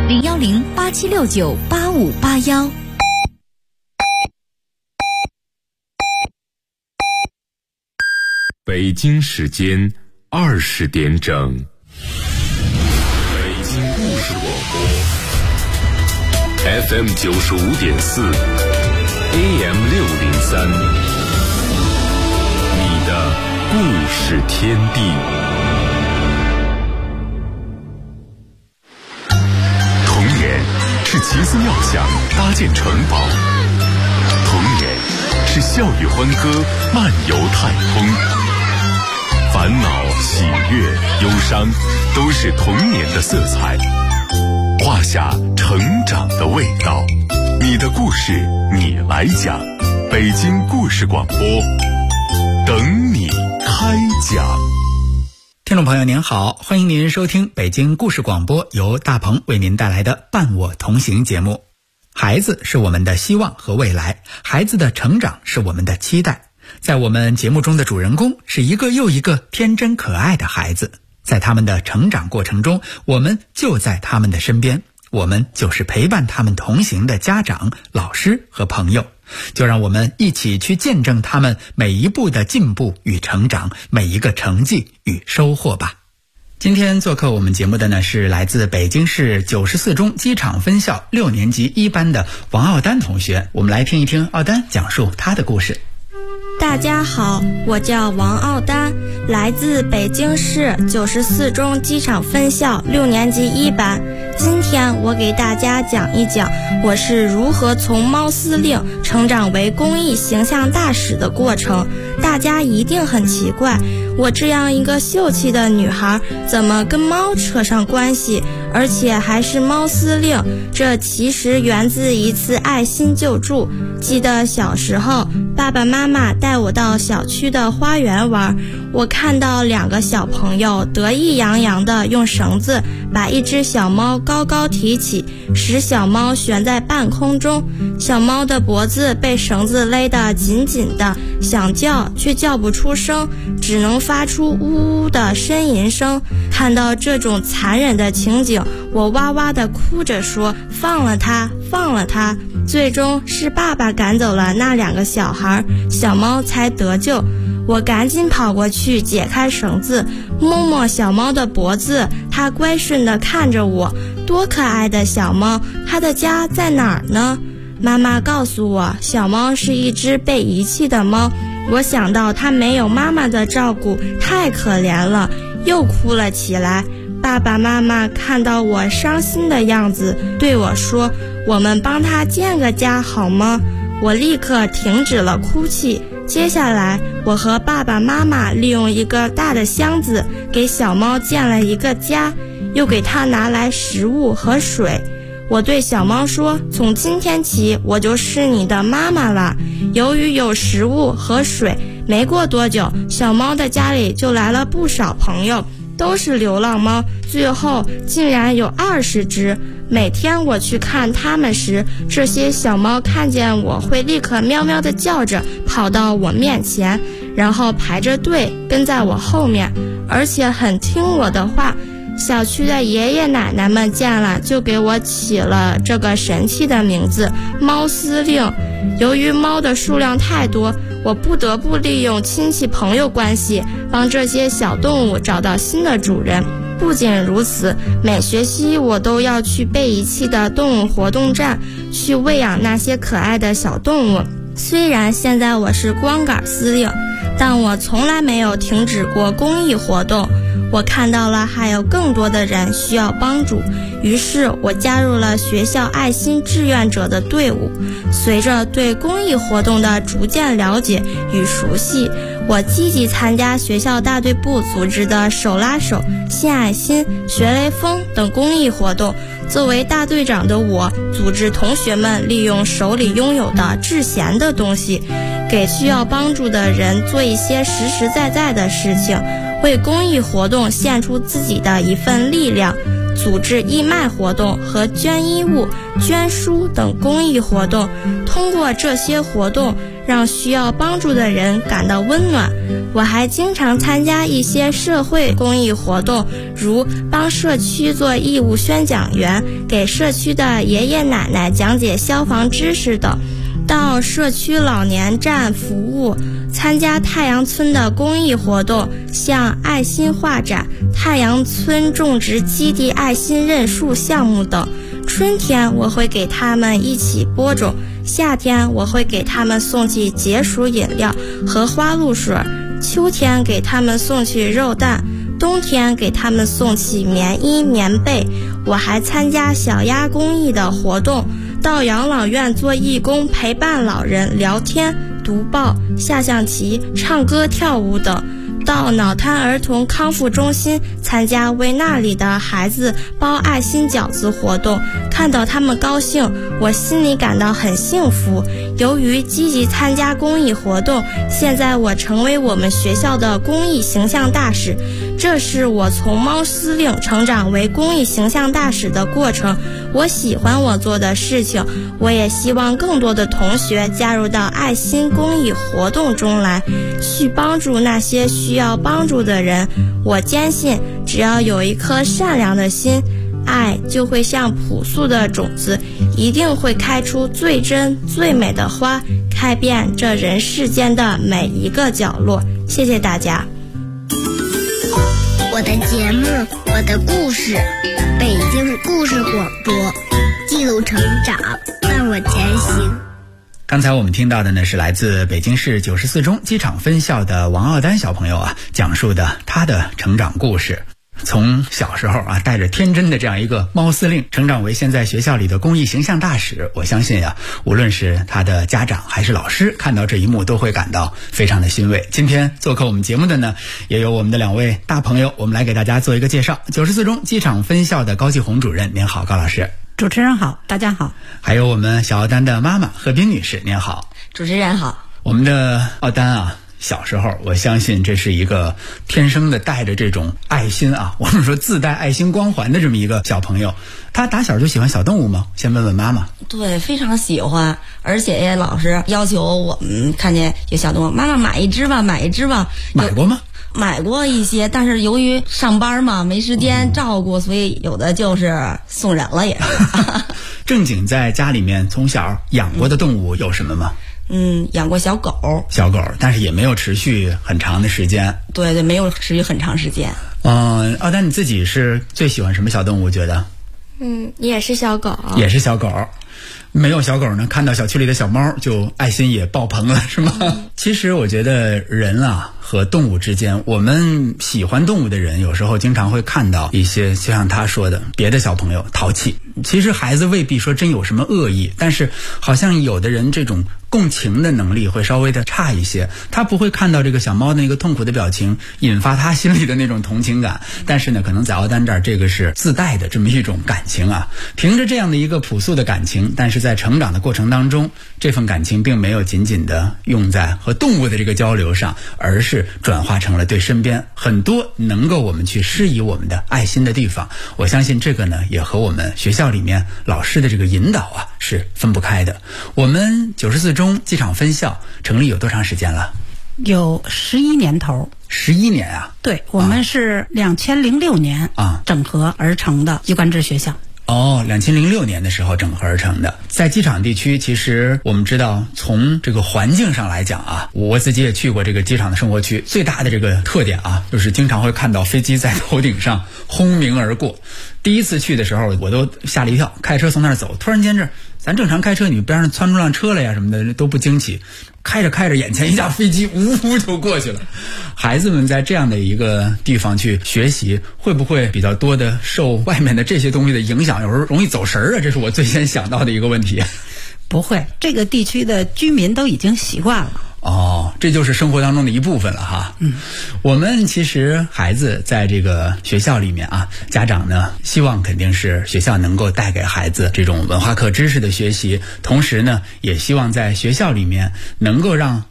010-8769-8581。 北京时间20点整，北京故事广播 FM 95.4 AM 603，你的故事天地。童年是奇思妙想搭建城堡，童年是笑语欢歌漫游太空。烦恼、喜悦、忧伤，都是童年的色彩，画下成长的味道。你的故事，你来讲。北京故事广播，等你开讲。 听众朋友您好，欢迎您收听北京故事广播，由大鹏为您带来的伴我同行节目。孩子是我们的希望和未来，孩子的成长是我们的期待。在我们节目中的主人公是一个又一个天真可爱的孩子，在他们的成长过程中，我们就在他们的身边，我们就是陪伴他们同行的家长、老师和朋友。就让我们一起去见证他们每一步的进步与成长，每一个成绩与收获吧。今天做客我们节目的呢，是来自北京市94中机场分校6年级1班的王傲丹同学。我们来听一听傲丹讲述他的故事。 大家好，我叫王傲丹，来自北京市94中机场分校6年级1班。今天我给大家讲一讲我是如何从猫司令成长为公益形象大使的过程。大家一定很奇怪，我这样一个秀气的女孩怎么跟猫扯上关系，而且还是猫司令？这其实源自一次爱心救助。记得小时候，爸爸妈妈带我到小区的花园玩，我看到2个小朋友得意洋洋地用绳子把一只小猫高高提起，使小猫悬在半空中。小猫的脖子被绳子勒得紧紧的，想叫却叫不出声，只能发出呜呜的呻吟声。看到这种残忍的情景，我哇哇地哭着说：放了它，放了它。最终是爸爸赶走了那2个小孩，小猫才得救。我赶紧跑过去解开绳子，摸摸小猫的脖子，它乖顺地看着我。多可爱的小猫，它的家在哪儿呢？妈妈告诉我，小猫是一只被遗弃的猫。我想到它没有妈妈的照顾，太可怜了，又哭了起来。爸爸妈妈看到我伤心的样子，对我说：我们帮它建个家好吗？我立刻停止了哭泣。接下来，我和爸爸妈妈利用一个大的箱子给小猫建了一个家，又给它拿来食物和水。我对小猫说：从今天起，我就是你的妈妈了。由于有食物和水，没过多久，小猫的家里就来了不少朋友，都是流浪猫，最后竟然有20只。每天我去看它们时，这些小猫看见我会立刻喵喵地叫着跑到我面前，然后排着队跟在我后面，而且很听我的话。小区的爷爷奶奶们见了，就给我起了这个神气的名字——猫司令。由于猫的数量太多，我不得不利用亲戚朋友关系，帮这些小动物找到新的主人。不仅如此，每学期我都要去被遗弃的动物活动站，去喂养那些可爱的小动物。虽然现在我是光杆司令，但我从来没有停止过公益活动。我看到了还有更多的人需要帮助，于是我加入了学校爱心志愿者的队伍。随着对公益活动的逐渐了解与熟悉，我积极参加学校大队部组织的手拉手、献爱心、学雷锋等公益活动。作为大队长的我，组织同学们利用手里拥有的制闲的东西，给需要帮助的人做一些实实在在的事情，为公益活动献出自己的一份力量。 组织义卖活动和捐衣物、捐书等公益活动。通过这些活动，让需要帮助的人感到温暖。我还经常参加一些社会公益活动，如帮社区做义务宣讲员，给社区的爷爷奶奶讲解消防知识等。到社区老年站服务，参加太阳村的公益活动，像爱心画展、太阳村种植基地爱心认树项目等。春天我会给他们一起播种，夏天我会给他们送去解暑饮料和花露水，秋天给他们送去肉蛋，冬天给他们送去棉衣棉被。我还参加小鸭公益的活动，到养老院做义工，陪伴老人聊天、读报、下象棋、唱歌跳舞等。到脑瘫儿童康复中心参加为那里的孩子包爱心饺子活动，看到他们高兴，我心里感到很幸福。由于积极参加公益活动，现在我成为我们学校的公益形象大使。这是我从猫司令成长为公益形象大使的过程。我喜欢我做的事情，我也希望更多的同学加入到爱心公益活动中来，去帮助那些需要帮助的人。我坚信，只要有一颗善良的心，爱就会像朴素的种子，一定会开出最真最美的花，开遍这人世间的每一个角落。谢谢大家。 我的节目，我的故事，北京故事广播，记录成长，伴我前行。 刚才我们听到的呢，是来自北京市94中机场分校的王傲丹小朋友讲述的他的成长故事。从小时候带着天真的这样一个猫司令，成长为现在学校里的公益形象大使。我相信无论是他的家长还是老师，看到这一幕都会感到非常的欣慰。今天做客我们节目的呢，也有我们的2位大朋友，我们来给大家做一个介绍。94中机场分校的高继红主任，您好，高老师。 主持人好，大家好。 还有我们小傲丹的妈妈贺斌女士，您好。 主持人好。 我们的傲丹小时候我相信这是一个天生的带着这种爱心我们说自带爱心光环的这么一个小朋友。他打小就喜欢小动物吗？先问问妈妈。 对，非常喜欢，而且也老是要求我们看见有小动物，妈妈买一只吧，买一只吧。 买过吗？ 买过一些，但是由于上班嘛，没时间照顾，所以有的就是送人了也是。 正经在家里面从小养过的动物有什么吗？ 养过小狗， 但是也没有持续很长的时间。 对，没有持续很长时间。 傲丹你自己是最喜欢什么小动物？觉得？ 也是小狗。 也是小狗。没有小狗呢，看到小区里的小猫就爱心也爆棚了，是吗？其实我觉得人和动物之间，我们喜欢动物的人有时候经常会看到一些就像他说的别的小朋友淘气。其实孩子未必说真有什么恶意，但是好像有的人这种共情的能力会稍微的差一些，他不会看到这个小猫的那个痛苦的表情引发他心里的那种同情感，但是呢可能在傲丹这儿这个是自带的这么一种感情凭着这样的一个朴素的感情，但是在成长的过程当中，这份感情并没有仅仅的用在和动物的这个交流上，而是转化成了对身边很多能够我们去施以我们的爱心的地方。我相信这个呢也和我们学校里面老师的这个引导是分不开的。我们94中机场分校成立有多长时间了？ 有11年头。 11年啊？ 对，我们是2006年整合而成的一贯制学校。 2006年的时候整合而成的。在机场地区，其实我们知道从这个环境上来讲我自己也去过这个机场的生活区，最大的这个特点就是经常会看到飞机在头顶上轰鸣而过。第一次去的时候我都吓了一跳，开车从那儿走，突然间咱正常开车你边上窜出辆车来什么的都不惊奇，开着开着眼前一架飞机呜呜就过去了。孩子们在这样的一个地方去学习，会不会比较多的受外面的这些东西的影响，有时候容易走神儿这是我最先想到的一个问题。 不会，这个地区的居民都已经习惯了。 这就是生活当中的一部分了我们其实孩子在这个学校里面家长呢希望肯定是学校能够带给孩子这种文化课知识的学习，同时呢也希望在学校里面能够让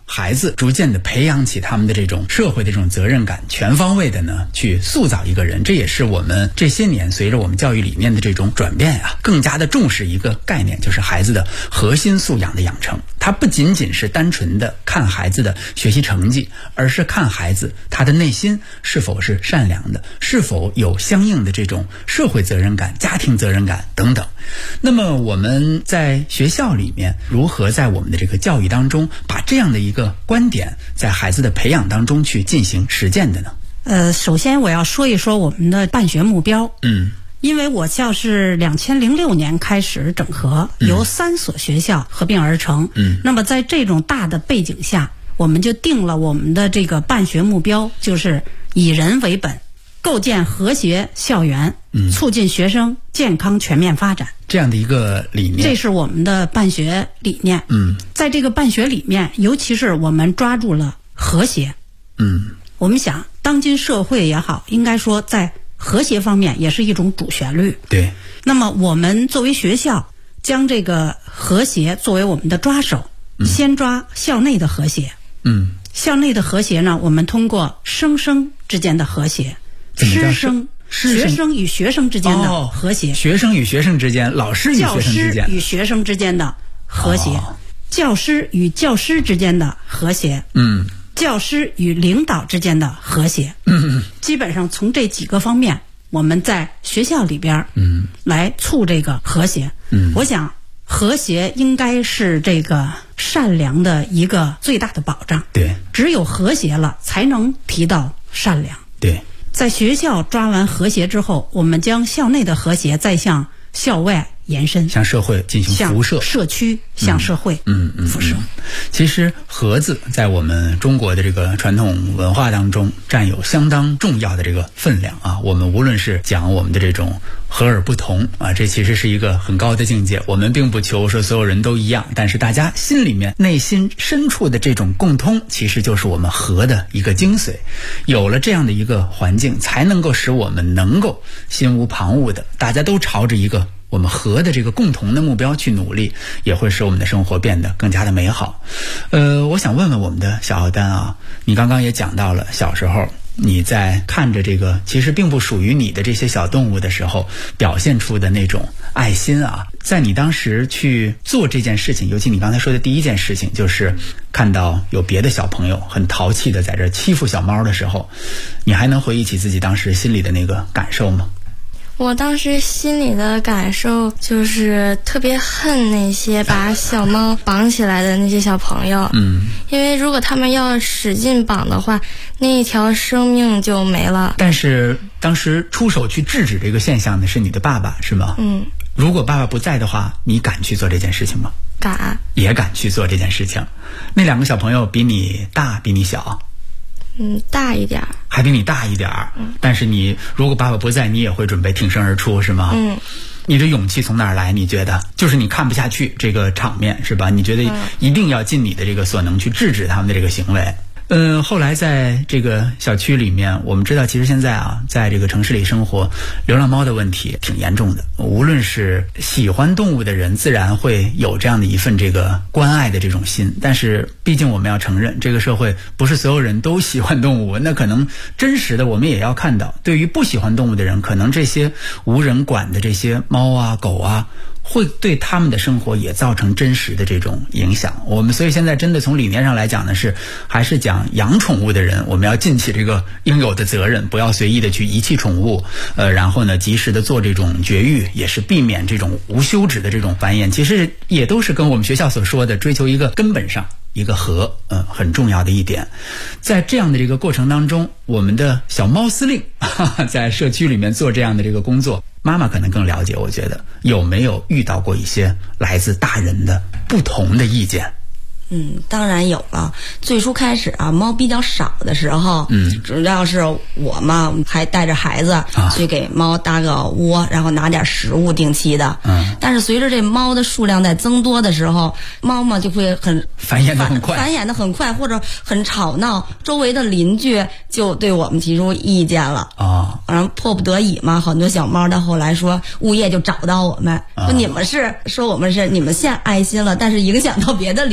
孩子逐渐的培养起他们的这种社会的这种责任感，全方位的呢去塑造一个人。这也是我们这些年随着我们教育理念的这种转变啊，更加的重视一个概念，就是孩子的核心素养的养成。它不仅仅是单纯的看孩子的学习成绩，而是看孩子他的内心是否是善良的，是否有相应的这种社会责任感、家庭责任感等等。那么我们在学校里面如何在我们的这个教育当中把这样的一个观点在孩子的培养当中去进行实践的呢？ 首先我要说一说我们的办学目标。因为我校是2006年开始整合，由3所学校合并而成。那么在这种大的背景下，我们就定了我们的这个办学目标，就是以人为本，构建和谐校园，促进学生健康全面发展。 这样的一个理念， 这是我们的办学理念。在这个办学里面，尤其是我们抓住了和谐。我们想，当今社会也好，应该说在和谐方面也是一种主旋律。 对。 那么我们作为学校，将这个和谐作为我们的抓手，先抓校内的和谐。校内的和谐呢，我们通过生之间的和谐，学生与学生之间的和谐， 学生与学生之间，老师与学生之间， 教师与学生之间的和谐，教师与教师之间的和谐，教师与领导之间的和谐。基本上从这几个方面，我们在学校里边来促这个和谐。我想和谐应该是这个善良的一个最大的保障。 对， 只有和谐了，才能提到善良。 对， 在学校抓完和谐之后，我们将校内的和谐再向校外延伸， 向社会进行辐射， 向社区向社会辐射。 其实和字在我们中国的这个传统文化当中占有相当重要的这个分量啊。我们无论是讲我们的这种和而不同啊，这其实是一个很高的境界。我们并不求说所有人都一样，但是大家心里面内心深处的这种共通，其实就是我们和的一个精髓。有了这样的一个环境，才能够使我们能够心无旁骛的，大家都朝着一个我们和的这个共同的目标去努力，也会使我们的生活变得更加的美好。我想问问我们的小奥丹啊，你刚刚也讲到了小时候你在看着这个其实并不属于你的这些小动物的时候表现出的那种爱心啊，在你当时去做这件事情，尤其你刚才说的第一件事情，就是看到有别的小朋友很淘气的在这欺负小猫的时候，你还能回忆起自己当时心里的那个感受吗？ 我当时心里的感受就是特别恨那些把小猫绑起来的那些小朋友。因为如果他们要使劲绑的话，那一条生命就没了。 但是当时出手去制止这个现象的是你的爸爸，是吗？如果爸爸不在的话，你敢去做这件事情吗？ 敢。也敢去做这件事情。那两个小朋友比你大比你小？ 大一点， 还比你大一点。但是你如果爸爸不在，你也会准备挺身而出，是吗？你这勇气从哪儿来？你觉得就是你看不下去这个场面，是吧？你觉得一定要尽你的这个所能去制止他们的这个行为。后来在这个小区里面，我们知道其实现在啊，在这个城市里生活，流浪猫的问题挺严重的。无论是喜欢动物的人，自然会有这样的一份这个关爱的这种心，但是毕竟我们要承认，这个社会不是所有人都喜欢动物，那可能真实的我们也要看到，对于不喜欢动物的人，可能这些无人管的这些猫啊狗啊，会对他们的生活也造成真实的这种影响。我们所以现在真的从理念上来讲呢，还是讲养宠物的人，我们要尽起这个应有的责任，不要随意的去遗弃宠物，然后呢及时的做这种绝育，也是避免这种无休止的这种繁衍。其实也都是跟我们学校所说的追求一个根本上一个和很重要的一点。在这样的这个过程当中，我们的小猫司令在社区里面做这样的这个工作，妈妈可能更了解，我觉得有没有遇到过一些来自大人的不同的意见？ 当然有了。最初开始啊，猫比较少的时候，主要是我嘛，还带着孩子去给猫搭个窝，然后拿点食物定期的。但是随着这猫的数量在增多的时候，猫嘛就会繁衍得很快， 或者很吵闹，周围的邻居就对我们提出意见了。然后迫不得已嘛，很多小猫到后来说，物业就找到我们，说我们是你们献爱心了，但是影响到别的邻居了。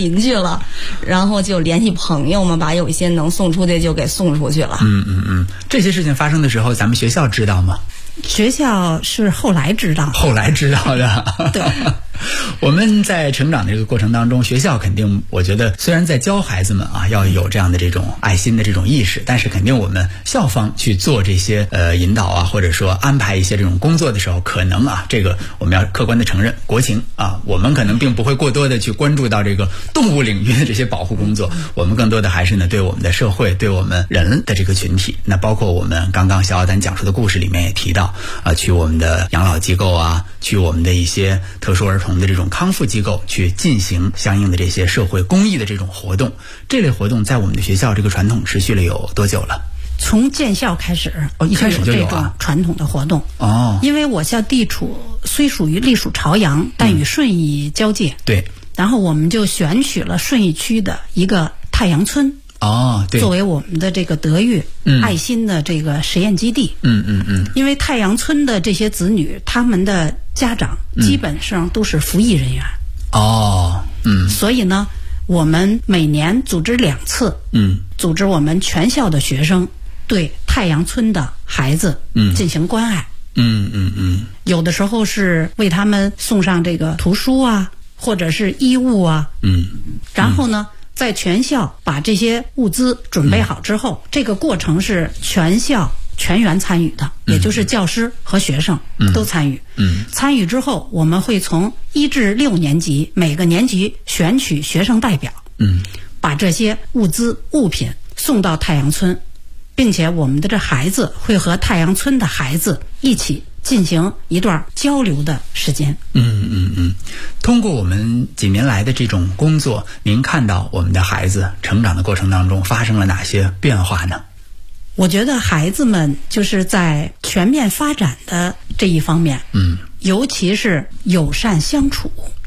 了，然后就联系朋友嘛，把有一些能送出的就给送出去了。 这些事情发生的时候，咱们学校知道吗？ 学校是后来知道的。对。 我们在成长的这个过程当中，学校肯定，我觉得虽然在教孩子们啊要有这样的这种爱心的这种意识，但是肯定我们校方去做这些引导啊，或者说安排一些这种工作的时候，可能啊这个我们要客观的承认，国情啊，我们可能并不会过多的去关注到这个动物领域的这些保护工作，我们更多的还是呢对我们的社会，对我们人的这个群体。那包括我们刚刚小奥丹讲述的故事里面也提到啊，去我们的养老机构啊，去我们的一些特殊儿童的这种康复机构去进行相应的这些社会公益的这种活动。这类活动在我们的学校这个传统持续了有多久了？ 从建校开始， 一开始就有这种传统的活动。因为我校地处虽属于隶属朝阳，但与顺义交界。 对。 然后我们就选取了顺义区的一个太阳村。 对， 作为我们的这个德育爱心的这个实验基地。因为太阳村的这些子女，他们的家长基本上都是服役人员。所以呢，我们每年组织2次，组织我们全校的学生对太阳村的孩子进行关爱。有的时候是为他们送上这个图书啊，或者是衣物啊。然后呢，在全校把这些物资准备好之后，这个过程是全校全员参与的，也就是教师和学生都参与。参与之后，我们会从1至6年级每个年级选取学生代表，把这些物资物品送到太阳村，并且我们的这孩子会和太阳村的孩子一起进行一段交流的时间。 通过我们几年来的这种工作，您看到我们的孩子成长的过程当中发生了哪些变化呢？ 我觉得孩子们就是在全面发展的这一方面，尤其是友善相处，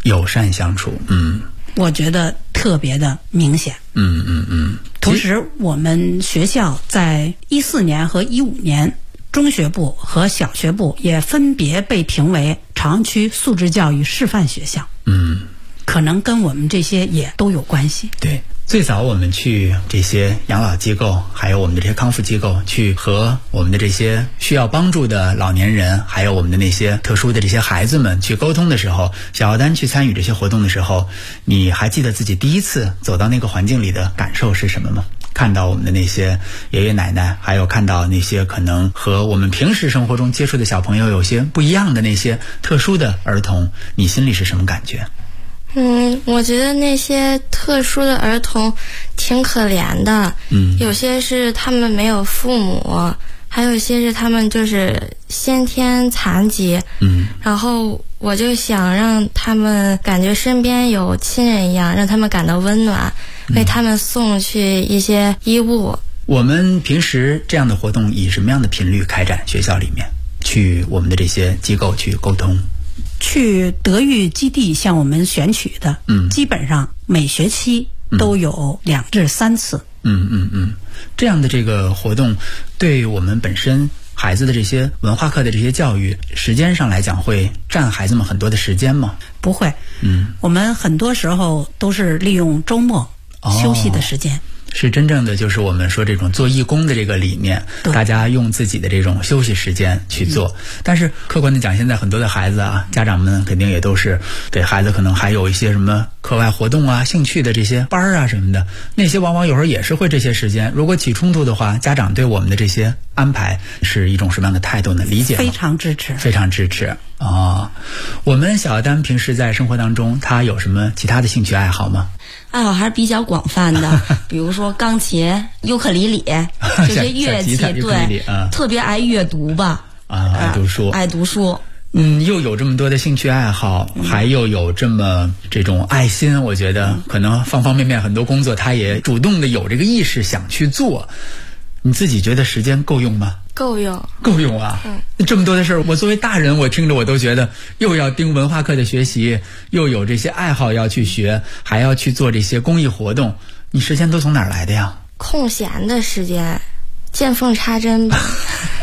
我觉得特别的明显。同时，我们学校在14年和15年，中学部和小学部也分别被评为朝阳区素质教育示范学校。可能跟我们这些也都有关系。 对。最早我们去这些养老机构，还有我们的这些康复机构，去和我们的这些需要帮助的老年人，还有我们的那些特殊的这些孩子们去沟通的时候，小奥丹去参与这些活动的时候，你还记得自己第一次走到那个环境里的感受是什么吗？看到我们的那些爷爷奶奶，还有看到那些可能和我们平时生活中接触的小朋友有些不一样的那些特殊的儿童，你心里是什么感觉？ 我觉得那些特殊的儿童挺可怜的。有些是他们没有父母，还有一些是他们就是先天残疾。然后我就想让他们感觉身边有亲人一样，让他们感到温暖，为他们送去一些衣物。 我们平时这样的活动以什么样的频率开展？学校里面去我们的这些机构去沟通。 去德育基地向我们选取的，基本上每学期都有2至3次。 这样的这个活动，对我们本身孩子的这些文化课的这些教育，时间上来讲会占孩子们很多的时间吗？ 不会。我们很多时候都是利用周末休息的时间。 是真正的就是我们说这种做义工的这个理念，大家用自己的这种休息时间去做。但是客观的讲，现在很多的孩子啊，家长们肯定也都是给孩子可能还有一些什么课外活动啊、兴趣的这些班啊什么的，那些往往有时候也是会这些时间。如果起冲突的话，家长对我们的这些安排是一种什么样的态度呢？理解吗？ 非常支持， 非常支持。我们小丹平时在生活当中，他有什么其他的兴趣爱好吗？ 爱好还是比较广泛的，比如说钢琴、尤克里里这些乐器，对，特别爱阅读吧， 爱读书， 爱读书。 又有这么多的兴趣爱好，还又有这么这种爱心，我觉得可能方方面面很多工作，他也主动的有这个意识想去做。你自己觉得时间够用吗？ 够用啊！这么多的事儿，我作为大人，我听着我都觉得又要盯文化课的学习，又有这些爱好要去学，还要去做这些公益活动，你时间都从哪儿来的呀？ 空闲的时间，见缝插针吧。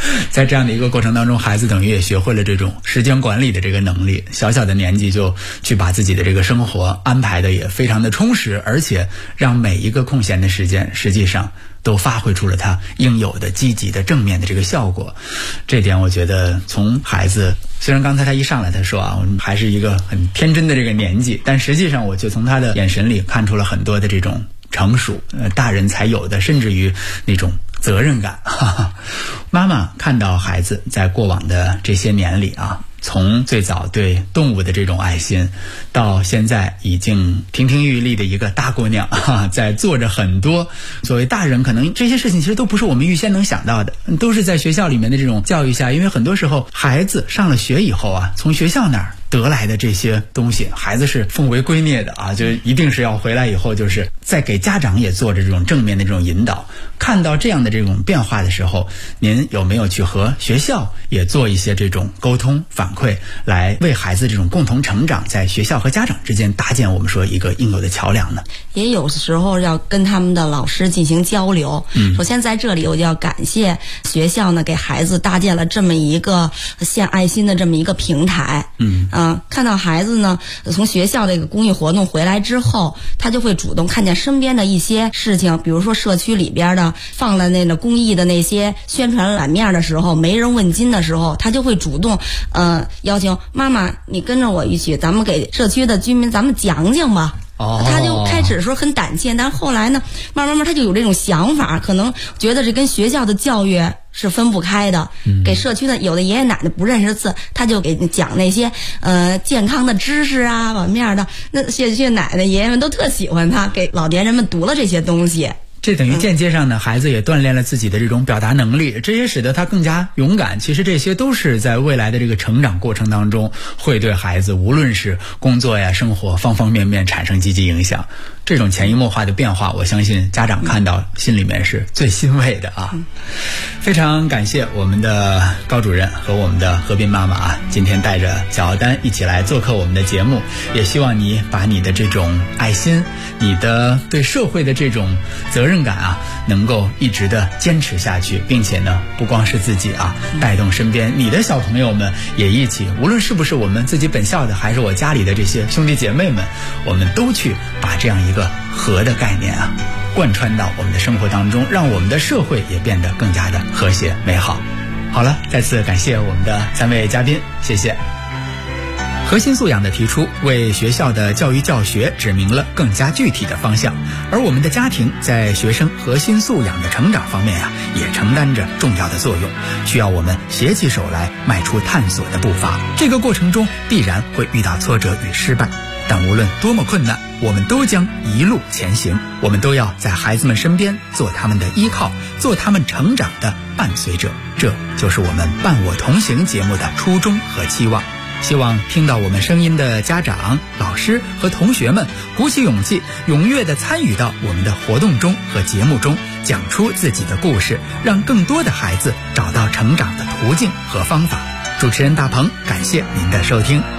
在这样的一个过程当中，孩子等于也学会了这种时间管理的这个能力，小小的年纪就去把自己的这个生活安排的也非常的充实，而且让每一个空闲的时间实际上都发挥出了它应有的积极的正面的这个效果。这点我觉得从孩子，虽然刚才他一上来他说我们还是一个很天真的这个年纪，但实际上我就从他的眼神里看出了很多的这种成熟，大人才有的，甚至于那种责任感。妈妈看到孩子在过往的这些年里从最早对动物的这种爱心，到现在已经亭亭玉立的一个大姑娘在做着很多作为大人可能这些事情其实都不是我们预先能想到的，都是在学校里面的这种教育下，因为很多时候孩子上了学以后从学校那儿得来的这些东西，孩子是奉为圭臬的就一定是要回来以后就是在给家长也做着这种正面的这种引导。看到这样的这种变化的时候，您有没有去和学校也做一些这种沟通反馈，来为孩子这种共同成长在学校和家长之间搭建我们说一个应有的桥梁呢？ 也有时候要跟他们的老师进行交流。首先在这里我就要感谢学校呢，给孩子搭建了这么一个献爱心的这么一个平台。看到孩子呢从学校这个公益活动回来之后，他就会主动看见身边的一些事情，比如说社区里边的放了那个公益的那些宣传栏面的时候，没人问津的时候，他就会主动邀请妈妈，你跟着我一起，咱们给社区的居民咱们讲讲吧。他就开始说很胆怯，但后来呢慢慢他就有这种想法，可能觉得这跟学校的教育是分不开的。给社区的有的爷爷奶奶不认识字，他就给讲那些健康的知识碗面的，那谢谢奶奶爷爷们都特喜欢他，给老年人们读了这些东西。 这等于间接上呢，孩子也锻炼了自己的这种表达能力，这也使得他更加勇敢。其实这些都是在未来的这个成长过程当中，会对孩子无论是工作呀、生活方方面面产生积极影响。这种潜移默化的变化，我相信家长看到心里面是最欣慰的非常感谢我们的高主任和我们的何斌妈妈今天带着小奥丹一起来做客我们的节目，也希望你把你的这种爱心，你的对社会的这种责任感能够一直的坚持下去，并且呢不光是自己带动身边你的小朋友们也一起，无论是不是我们自己本校的，还是我家里的这些兄弟姐妹们，我们都去把这样一个和的概念贯穿到我们的生活当中，让我们的社会也变得更加的和谐美好。好了，再次感谢我们的3位嘉宾，谢谢。核心素养的提出，为学校的教育教学指明了更加具体的方向，而我们的家庭在学生核心素养的成长方面也承担着重要的作用，需要我们携起手来迈出探索的步伐。这个过程中必然会遇到挫折与失败，但无论多么困难，我们都将一路前行。我们都要在孩子们身边做他们的依靠，做他们成长的伴随者。这就是我们伴我同行节目的初衷和期望。希望听到我们声音的家长、老师和同学们鼓起勇气，踊跃地参与到我们的活动中和节目中，讲出自己的故事，让更多的孩子找到成长的途径和方法。主持人大鹏，感谢您的收听。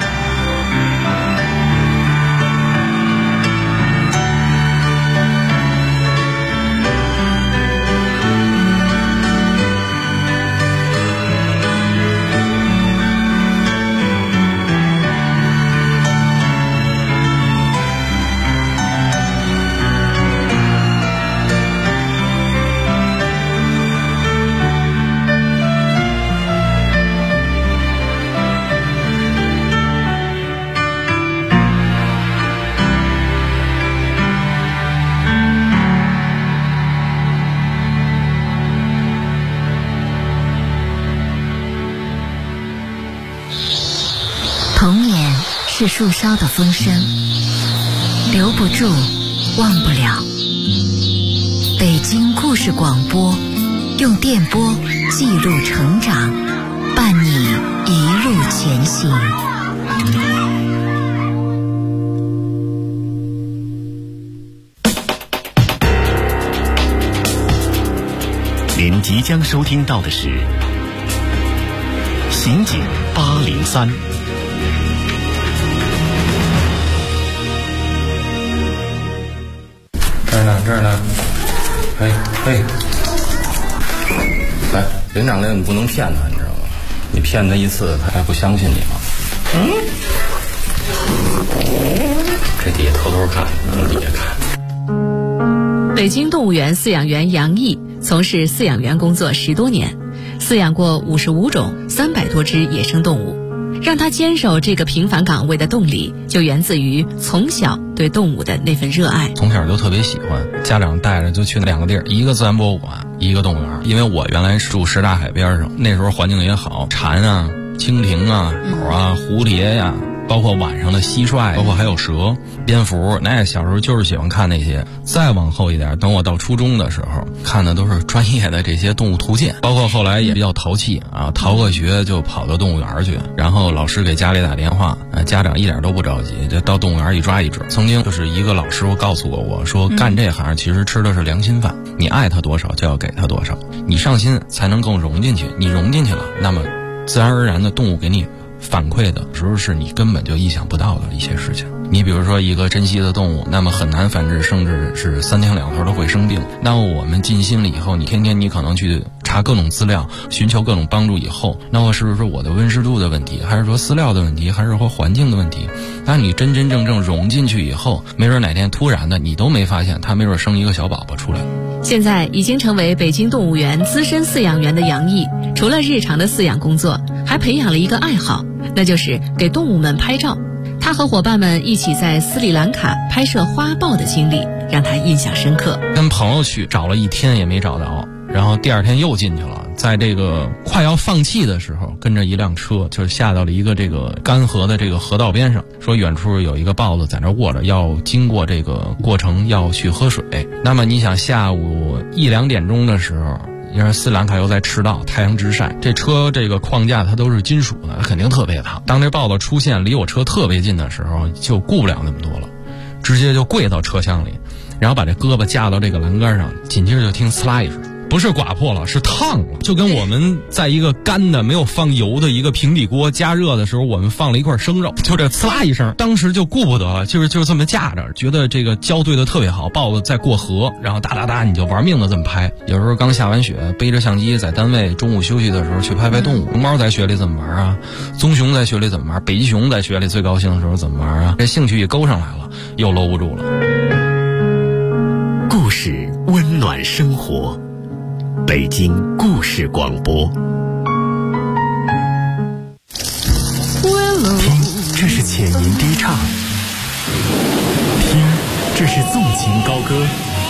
是树梢的风声，留不住，忘不了。北京故事广播，用电波记录成长，伴你一路前行。 您即将收听到的是刑警803。 这儿呢，嘿，来， 灵长类你不能骗他，你知道吗？你骗他一次，他还不相信你吗？这底下偷偷看，底下看。 北京动物园饲养员杨毅从事饲养员工作10多年，饲养过55种300多只野生动物。让他坚守这个平凡岗位的动力，就源自于从小对动物的那份热爱。 从小就特别喜欢，家长带着就去2个地儿，一个自然博物馆，一个动物园。因为我原来住什刹海边上，那时候环境也好，蝉啊、蜻蜓啊、鸟啊、蝴蝶呀，包括晚上的蟋蟀，包括还有蛇、蝙蝠，那小时候就是喜欢看那些。再往后一点，等我到初中的时候，看的都是专业的这些动物图鉴，包括后来也比较淘气啊，逃个学就跑到动物园去，然后老师给家里打电话，家长一点都不着急，就到动物园一抓一只。曾经就是一个老师傅告诉过我说，干这行其实吃的是良心饭，你爱他多少就要给他多少，你上心才能更融进去，你融进去了，那么自然而然的动物给你反馈的时候是你根本就意想不到的一些事情。你比如说一个珍稀的动物，那么很难繁殖，甚至是3天2头都会生病。那么我们尽心了以后，你天天你可能去查各种资料，寻求各种帮助以后，那么是不是我的温湿度的问题，还是说饲料的问题，还是说环境的问题？那你真真正正融进去以后，没准哪天突然的你都没发现，它没准生一个小宝宝出来。 现在已经成为北京动物园资深饲养员的杨毅，除了日常的饲养工作，还培养了一个爱好，那就是给动物们拍照。他和伙伴们一起在斯里兰卡拍摄花豹的经历让他印象深刻。 跟朋友去找了1天也没找到，然后第2天又进去了，在这个快要放弃的时候，跟着一辆车就是下到了一个这个干涸的这个河道边上，说远处有一个豹子在那卧着，要经过这个过程要去喝水。那么你想下午1、2点钟的时候，因为斯里兰卡又在赤道，太阳直晒，这车这个框架它都是金属的，它肯定特别烫。当这豹子出现离我车特别近的时候，就顾不了那么多了，直接就跪到车厢里，然后把这胳膊架到这个栏杆上，紧接着就听呲啦一声，不是刮破了，是烫了，就跟我们在一个干的没有放油的一个平底锅加热的时候，我们放了一块生肉，就这呲啦一声，当时就顾不得了，就是这么架着，觉得这个交对的特别好，豹子在过河，然后哒哒哒你就玩命的这么拍。有时候刚下完雪，背着相机在单位中午休息的时候去拍拍动物。熊猫在雪里怎么玩啊？棕熊在雪里怎么玩？北极熊在雪里最高兴的时候怎么玩啊？这兴趣一勾上来了，又搂不住了。 故事温暖生活，北京故事广播。听，这是浅吟低唱；听，这是纵情高歌；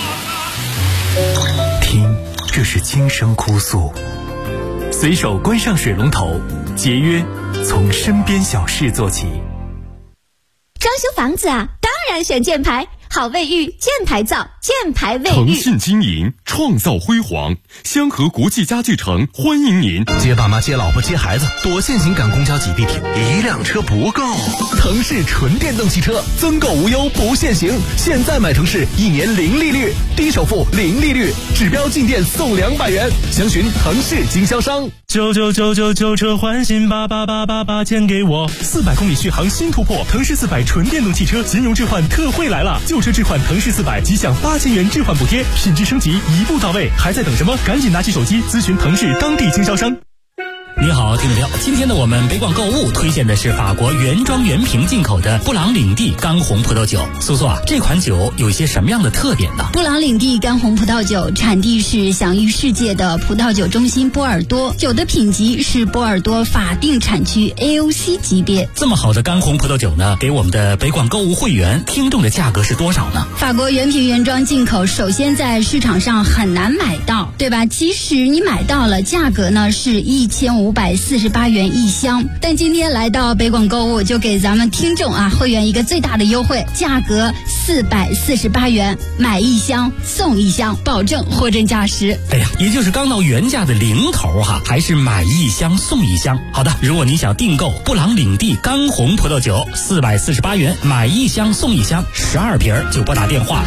听，这是轻声哭诉。随手关上水龙头，节约从身边小事做起。 装修房子啊，当然选建牌。好卫浴，建牌造，建牌卫浴。 诚信经营，创造辉煌。香河国际家具城欢迎您。 接爸妈、接老婆、接孩子，多线性赶公交挤地铁，1辆车不够。腾势纯电动汽车，增购无忧不限行。现在买腾势，1年0利率，低首付0利率，指标进店送200元。详询腾势经销商。 99999车换新8888钱给我。 400公里续航新突破，腾势400纯电动汽车金融置换特惠来了，旧车置换腾势400即享8000元置换补贴，品质升级一步到位，还在等什么？赶紧拿起手机咨询腾势当地经销商。 你好，听众朋友，今天呢，我们北广购物推荐的是法国原装原瓶进口的布朗领地干红葡萄酒。苏苏啊，这款酒有一些什么样的特点呢？ 布朗领地干红葡萄酒产地是享誉世界的葡萄酒中心波尔多，酒的品级是波尔多法定产区 AOC 级别。 这么好的干红葡萄酒呢，给我们的北广购物会员听众的价格是多少呢？ 法国原瓶原装进口，首先在市场上很难买到，对吧？即使你买到了，价格呢是1548元1箱，但今天来到北广购物，就给咱们听众啊会员一个最大的优惠，价格448元，买1箱送1箱，保证货真价实。 哎呀，也就是刚到原价的零头哈，还是买1箱送1箱。好的，如果你想订购布朗领地干红葡萄酒，448元，买1箱送1箱，12瓶就拨打电话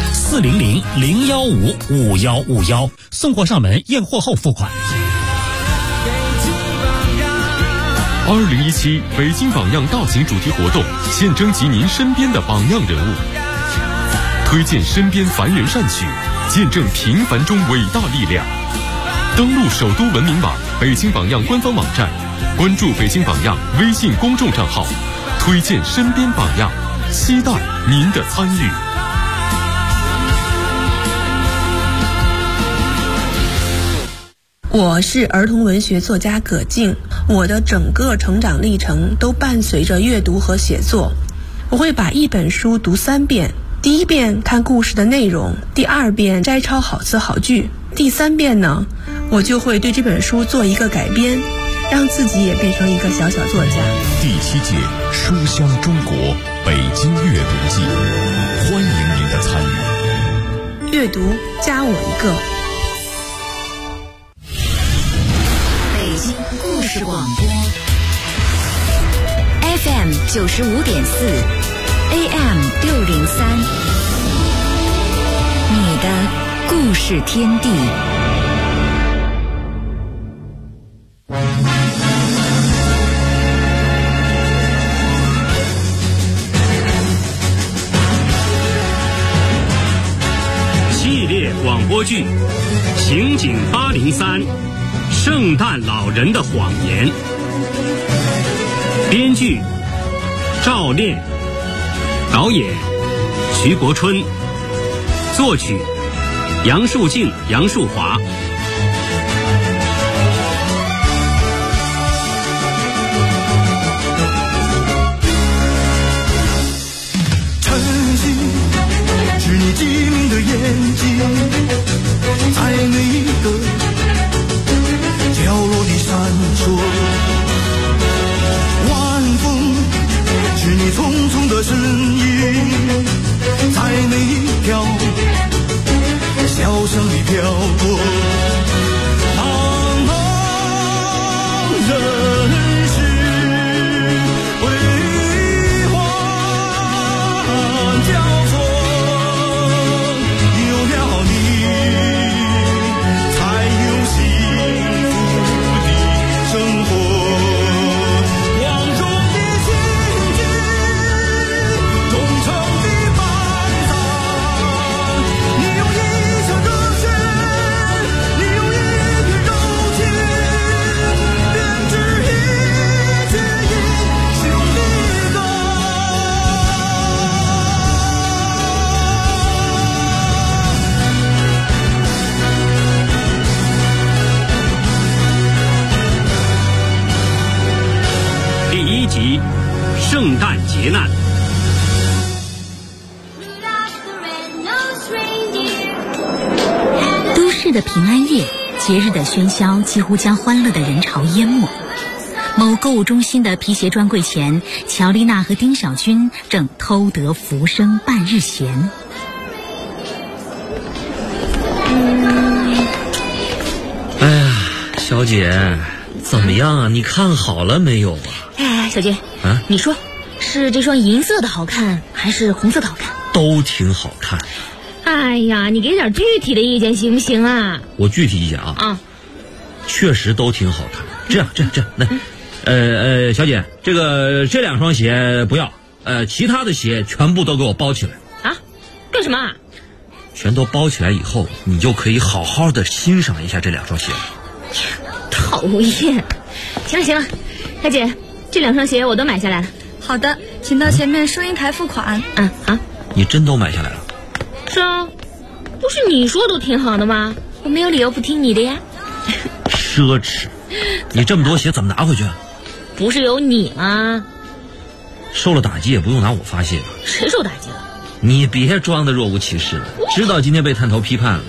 400-015-5151，送货上门，验货后付款。 2017北京榜样大型主题活动，现征集您身边的榜样人物，推荐身边凡人善举，见证平凡中伟大力量。登录首都文明网北京榜样官方网站，关注北京榜样微信公众账号，推荐身边榜样，期待您的参与。 我是儿童文学作家葛静，我的整个成长历程都伴随着阅读和写作。我会把一本书读3遍，第1遍看故事的内容，第2遍摘抄好词好句，第3遍呢，我就会对这本书做一个改编，让自己也变成一个小小作家。 第7届书香中国北京阅读季，欢迎您的参与。 阅读加我一个。 北京故事广播 FM 95.4 AM 603，你的故事天地。 系列广播剧《刑警803》，圣诞老人的谎言。编剧赵炼，导演徐国春，作曲杨树静、杨树华。 晨曦是你机灵的眼睛，在每一个角落里闪烁。晚风是你匆匆的身影，在每一条小巷里飘过。茫茫人世为欢交错，有了你才有幸福的生活。光中的星星，忠诚的班长，你用一腔热血，你用一片柔情，编织一曲英雄的歌。 第1集，圣诞劫难。 都市的平安夜，节日的喧嚣几乎将欢乐的人潮淹没。某购物中心的皮鞋专柜前，乔丽娜和丁小军正偷得浮生半日闲。 哎呀，小姐，怎么样啊？你看好了没有啊？ 哎，小军啊， 你说是这双银色的好看，还是红色的好看？ 都挺好看。 哎呀，你给点具体的意见行不行啊？ 我具体意见啊，确实都挺好看。这样，那，小姐，这2双鞋不要，其他的鞋全部都给我包起来。 啊？干什么啊？ 全都包起来以后，你就可以好好的欣赏一下这2双鞋。 讨厌！行了，大姐，这2双鞋我都买下来了。 好的，请到前面收银台付款。 好。 你真都买下来了？ 是啊，不是你说都挺好的吗？我没有理由不听你的呀。 奢侈！你这么多鞋怎么拿回去啊？ 不是有你吗？ 受了打击也不用拿我发泄。 谁受打击了？ 你别装的若无其事了，知道今天被探头批判了。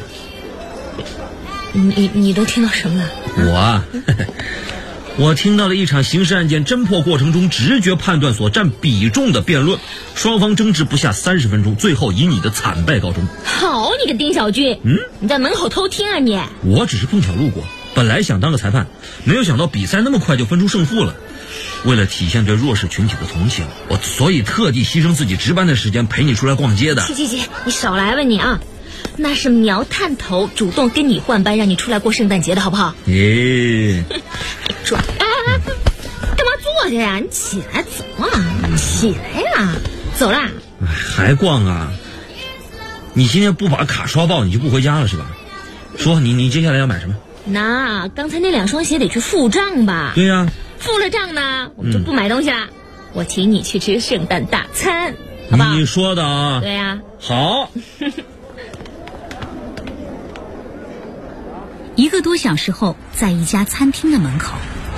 你都听到什么了？ 我听到了一场刑事案件侦破过程中直觉判断所占比重的辩论，双方争执不下30分钟，最后以你的惨败告终。 好你个丁小军，你在门口偷听啊你？ 我只是碰巧路过，本来想当个裁判，没有想到比赛那么快就分出胜负了。为了体现对弱势群体的同情，我所以特地牺牲自己值班的时间陪你出来逛街的。 去，你少来吧你啊！那是苗探头主动跟你换班，让你出来过圣诞节的好不好？ 转干嘛坐着呀？你起来走啊！起来呀！走啦！ 还逛啊？你今天不把卡刷爆，你就不回家了是吧？说你接下来要买什么？ 那刚才那2双鞋得去付账吧？ 对呀。 付了账呢，我们就不买东西了。我请你去吃圣诞大餐，好不好？ 你说的啊。 对呀。 好。 1个多小时后，在一家餐厅的门口。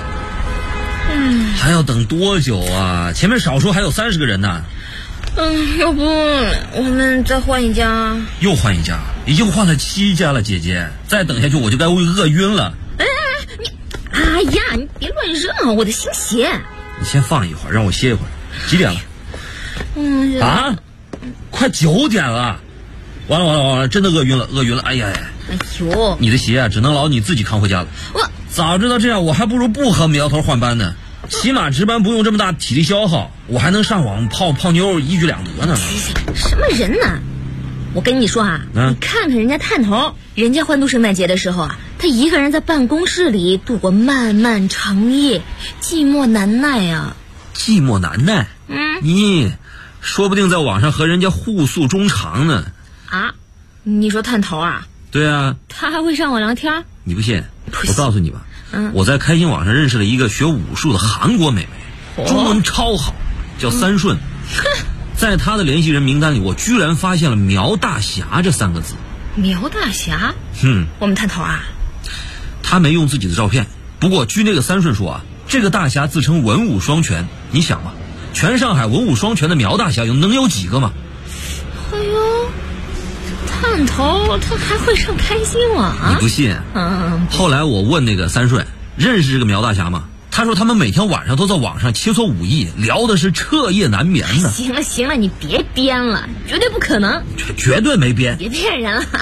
还要等多久啊？前面少说还有30个人呢。 要不我们再换一家？ 又换一家？已经换了7家了，姐姐。再等下去我就该饿晕了。 哎呀，你别乱扔啊，我的新鞋。 你先放一会儿，让我歇一会儿。几点了？啊，快9点了。完了，真的饿晕了。哎呀！ 哎呦， 你的鞋啊，只能劳你自己扛回家了。 我早知道这样，我还不如不和苗头换班呢。起码值班不用这么大体力消耗，我还能上网泡妞，一举2得呢。 什么人呢？我跟你说啊，你看看人家探头，人家欢度圣诞节的时候啊，他一个人在办公室里度过漫漫长夜，寂寞难耐啊。 寂寞难耐？你说不定在网上和人家互诉衷肠呢。 啊？你说探头啊？ 对啊。 他还会上网聊天？ 你不信？我告诉你吧。我在开心网上认识了一个学武术的韩国妹妹，中文超好，叫3顺。在她的联系人名单里，我居然发现了苗大侠这3个字。 苗大侠？我们探头啊？ 他没用自己的照片，不过据那个3顺说啊，这个大侠自称文武双全。你想吧，全上海文武双全的苗大侠能有几个吗？ 哎呦，探头他还会上开心网？ 你不信？后来我问那个3顺，认识这个苗大侠吗？他说他们每天晚上都在网上切磋武艺，聊的是彻夜难眠呢。 行了，你别编了，绝对不可能。 绝对没编， 别骗人了。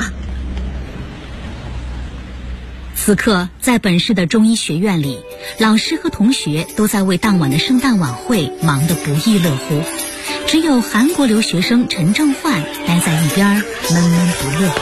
此刻，在本市的中医学院里，老师和同学都在为当晚的圣诞晚会忙得不亦乐乎，只有韩国留学生陈正焕待在一边闷闷不乐。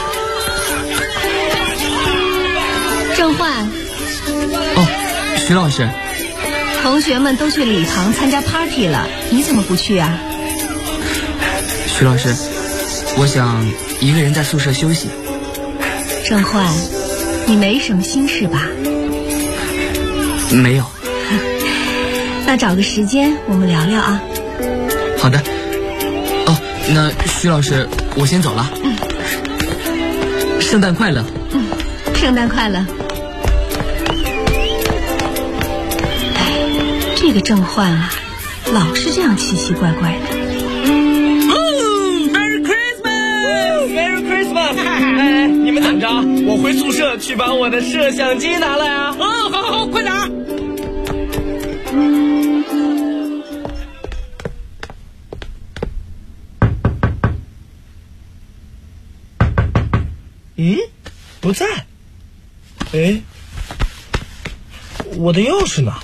正焕。 徐老师。 同学们都去礼堂参加 party 了，你怎么不去啊？ 徐老师，我想一个人在宿舍休息。 正焕，你没什么心事吧？ 没有。 那找个时间我们聊聊啊。 好的。那徐老师，我先走了。圣诞快乐。 圣诞快乐。这个正焕啊，老是这样奇奇怪怪的。 Merry Christmas！Merry Christmas！ 你们等着，我回宿舍去把我的摄像机拿来啊！好，快点！不在。我的钥匙呢？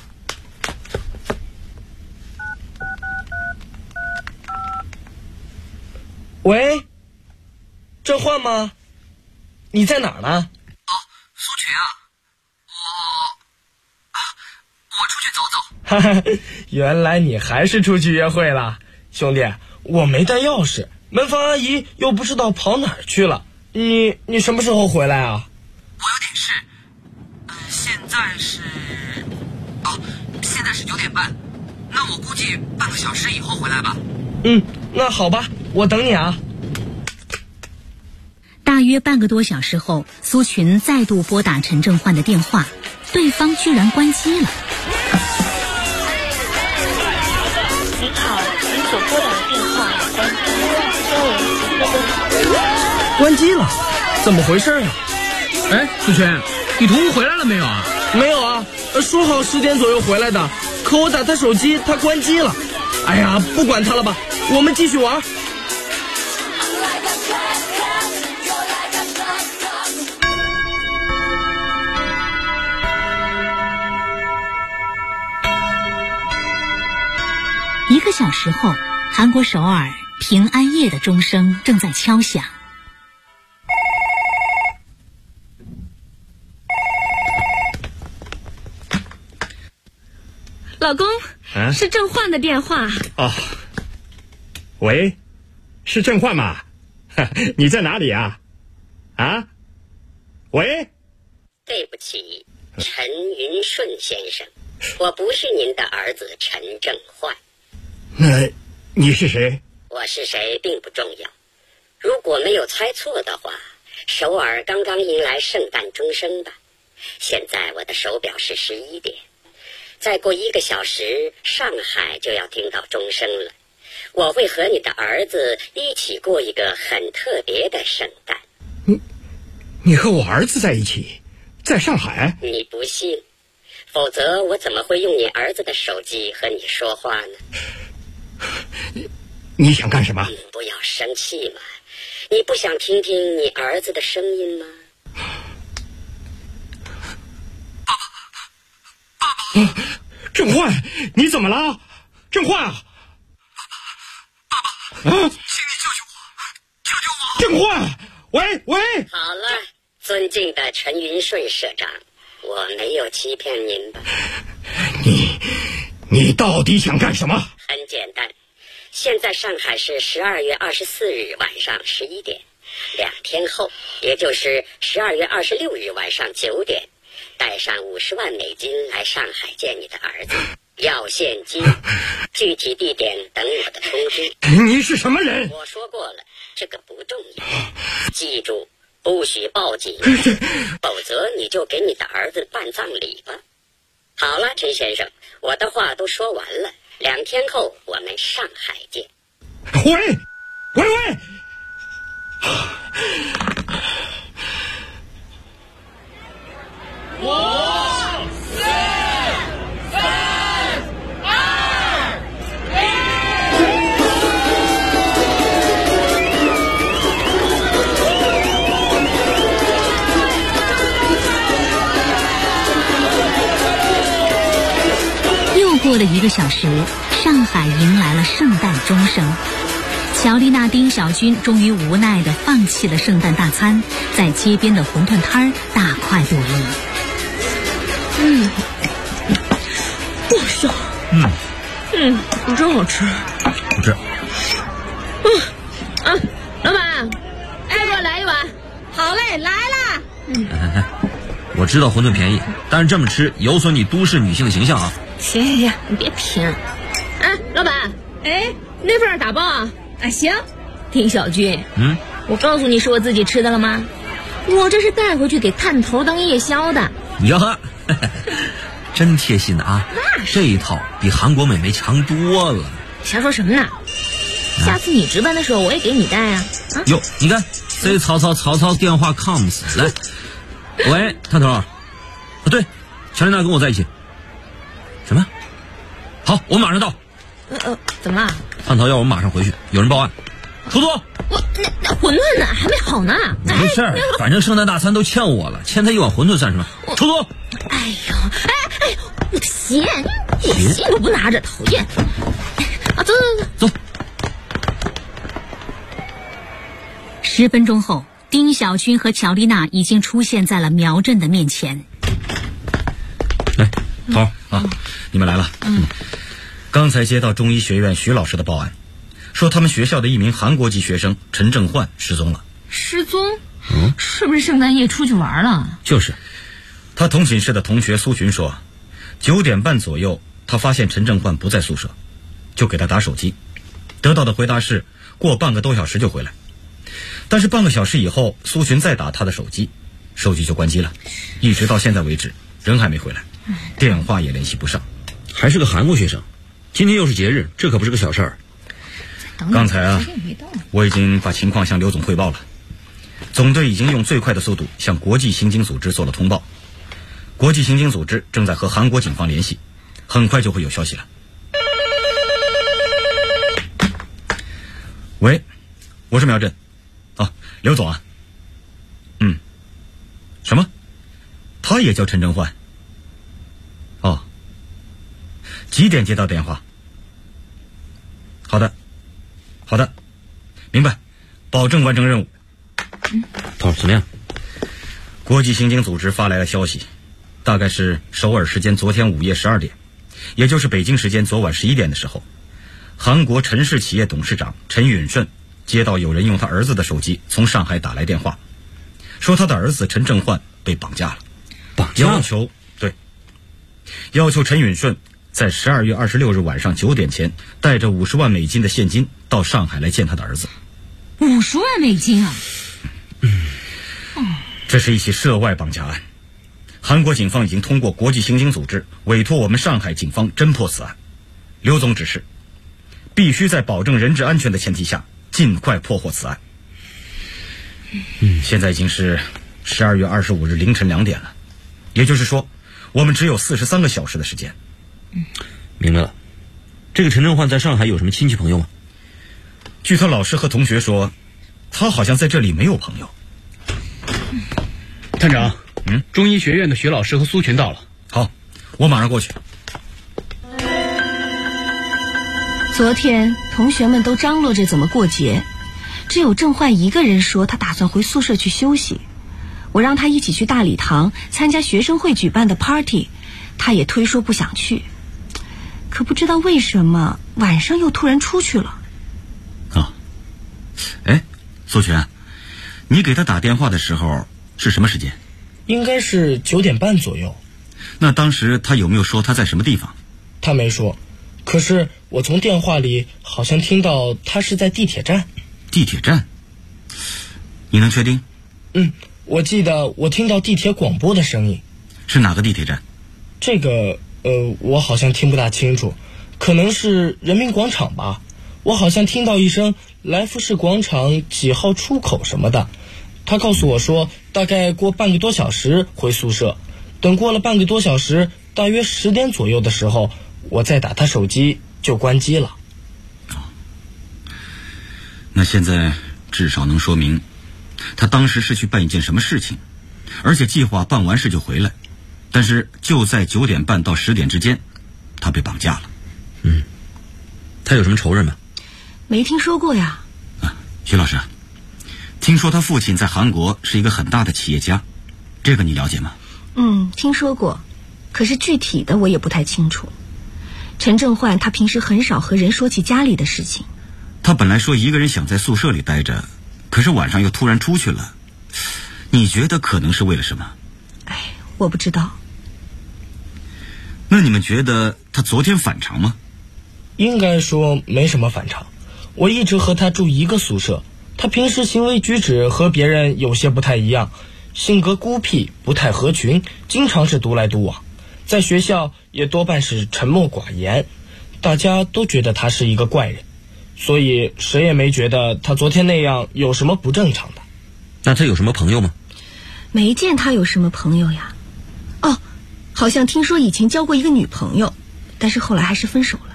喂，正焕吗？你在哪儿呢？ 苏群啊，我出去走走。 哈哈，原来你还是出去约会了，兄弟，我没带钥匙，门房阿姨又不知道跑哪儿去了。你什么时候回来啊？ 我有点事。现在是9点半，那我估计半个小时以后回来吧。 那好吧，我等你啊。 大约半个多小时后，苏群再度拨打陈正焕的电话，对方居然关机了。 您好，您所拨打的电话关机了，怎么回事啊？ 苏群，你同学回来了没有啊？ 没有啊，说好10点左右回来的，可我打他手机，他关机了。哎呀，不管他了吧，我们继续玩。 1个小时后，韩国首尔平安夜的钟声正在敲响。 老公，是正焕的电话。 喂，是正焕吗？你在哪里啊？喂。 对不起，陈云顺先生，我不是您的儿子陈正焕。 那你是谁？ 我是谁并不重要。如果没有猜错的话，首尔刚刚迎来圣诞钟声吧？现在我的手表是11点，再过1个小时，上海就要听到钟声了。我会和你的儿子一起过一个很特别的圣诞。 你和我儿子在一起，在上海？ 你不信？否则我怎么会用你儿子的手机和你说话呢？ 你想干什么？ 不要生气嘛，你不想听听你儿子的声音吗？ 郑焕，你怎么了？郑焕啊！请你救救我！郑焕，喂！ 好了，尊敬的陈云顺社长，我没有欺骗您吧？ 你到底想干什么？ 很简单，现在上海是12月24日晚上11点，2天后，也就是12月26日晚上9点，带上50万美金来上海见你的儿子，要现金，具体地点等我的通知。 你是什么人？ 我说过了，这个不重要，记住，不许报警，否则你就给你的儿子办葬礼吧。好了，陈先生，我的话都说完了，2天后我们上海见。 喂！ 5、4、3、 2、1。又过了1个小时，上海迎来了圣诞钟声。乔丽娜、丁小军终于无奈地放弃了圣诞大餐，在街边的馄饨摊大快朵颐。 哇塞，真好吃。 不吃。 老板，再给我来一碗。 好嘞，来啦。 我知道馄饨便宜，但是这么吃有损你都市女性的形象啊。 行，你别贫。老板，那份打包啊。行。丁小军，我告诉你是我自己吃的了吗？我这是带回去给探头当夜宵的。 哟呵，真贴心啊！这一套比韩国美眉强多了。 瞎说什么呢？下次你值班的时候我也给你带啊。 哟，你看，这曹操电话 comes 来，喂，探头，对，乔丽娜跟我在一起。什么？好，我马上到。 怎么了？ 探头要我们马上回去，有人报案。出租。 那馄饨呢？还没好呢。 没事儿，反正圣诞大餐都欠我了，欠他1碗馄饨算什么？出租。 哎呦，我的鞋，鞋都不拿着，讨厌。走。 10分钟后，丁小军和乔丽娜已经出现在了苗振的面前。 来，头啊，你们来了。刚才接到中医学院徐老师的报案，说他们学校的一名韩国籍学生陈正焕失踪了。 失踪？是不是圣诞夜出去玩了？ 就是，他同寝室的同学苏群说，9点半左右，他发现陈正焕不在宿舍，就给他打手机，得到的回答是过半个多小时就回来。但是半个小时以后，苏群再打他的手机，手机就关机了，一直到现在为止，人还没回来，电话也联系不上。 还是个韩国学生，今天又是节日，这可不是个小事儿。 刚才我已经把情况向刘总汇报了，总队已经用最快的速度向国际刑警组织做了通报，国际刑警组织正在和韩国警方联系，很快就会有消息了。喂，我是苗振。刘总啊。什么？他也叫陈正焕？几点接到电话？好的，明白，保证完成任务。 头怎么样？ 国际刑警组织发来了消息，大概是首尔时间昨天午夜12点，也就是北京时间昨晚11点的时候，韩国陈氏企业董事长陈允顺接到有人用他儿子的手机从上海打来电话，说他的儿子陈正焕被绑架了。 绑架要求陈允顺在12月26日晚上9点前带着50万美金的现金到上海来见他的儿子。 50万美金啊！ 这是一起涉外绑架案，韩国警方已经通过国际刑警组织委托我们上海警方侦破此案。刘总指示，必须在保证人质安全的前提下尽快破获此案。现在已经是12月25日凌晨2点了，也就是说我们只有43个小时的时间。 明白了。这个陈正焕在上海有什么亲戚朋友吗？ 据他老师和同学说，他好像在这里没有朋友。 探长，中医学院的徐老师和苏群到了。 好，我马上过去。 昨天同学们都张罗着怎么过节，只有郑焕一个人说他打算回宿舍去休息。我让他一起去大礼堂参加学生会举办的 party， 他也推说不想去。可不知道为什么晚上又突然出去了。 苏群，你给他打电话的时候是什么时间？ 应该是9点半左右。 那当时他有没有说他在什么地方？ 他没说，可是我从电话里好像听到他是在地铁站。 地铁站？你能确定？ 我记得我听到地铁广播的声音。 是哪个地铁站？ 这个我好像听不大清楚，可能是人民广场吧。我好像听到一声来福士广场几号出口什么的。他告诉我说大概过半个多小时回宿舍，等过了半个多小时，大约10点左右的时候，我再打他手机就关机了。 那现在至少能说明他当时是去办一件什么事情，而且计划办完事就回来，但是就在9点半到10点之间他被绑架了。 他有什么仇人吗？ 没听说过呀。 徐老师，听说他父亲在韩国是一个很大的企业家，这个你了解吗？ 听说过，可是具体的我也不太清楚。陈正焕他平时很少和人说起家里的事情。 他本来说一个人想在宿舍里待着，可是晚上又突然出去了，你觉得可能是为了什么？ 我不知道。 那你们觉得他昨天反常吗？ 应该说没什么反常，我一直和他住一个宿舍，他平时行为举止和别人有些不太一样，性格孤僻，不太合群，经常是独来独往，在学校也多半是沉默寡言，大家都觉得他是一个怪人，所以谁也没觉得他昨天那样有什么不正常的。 那他有什么朋友吗？ 没见他有什么朋友呀。好像听说以前交过一个女朋友，但是后来还是分手了。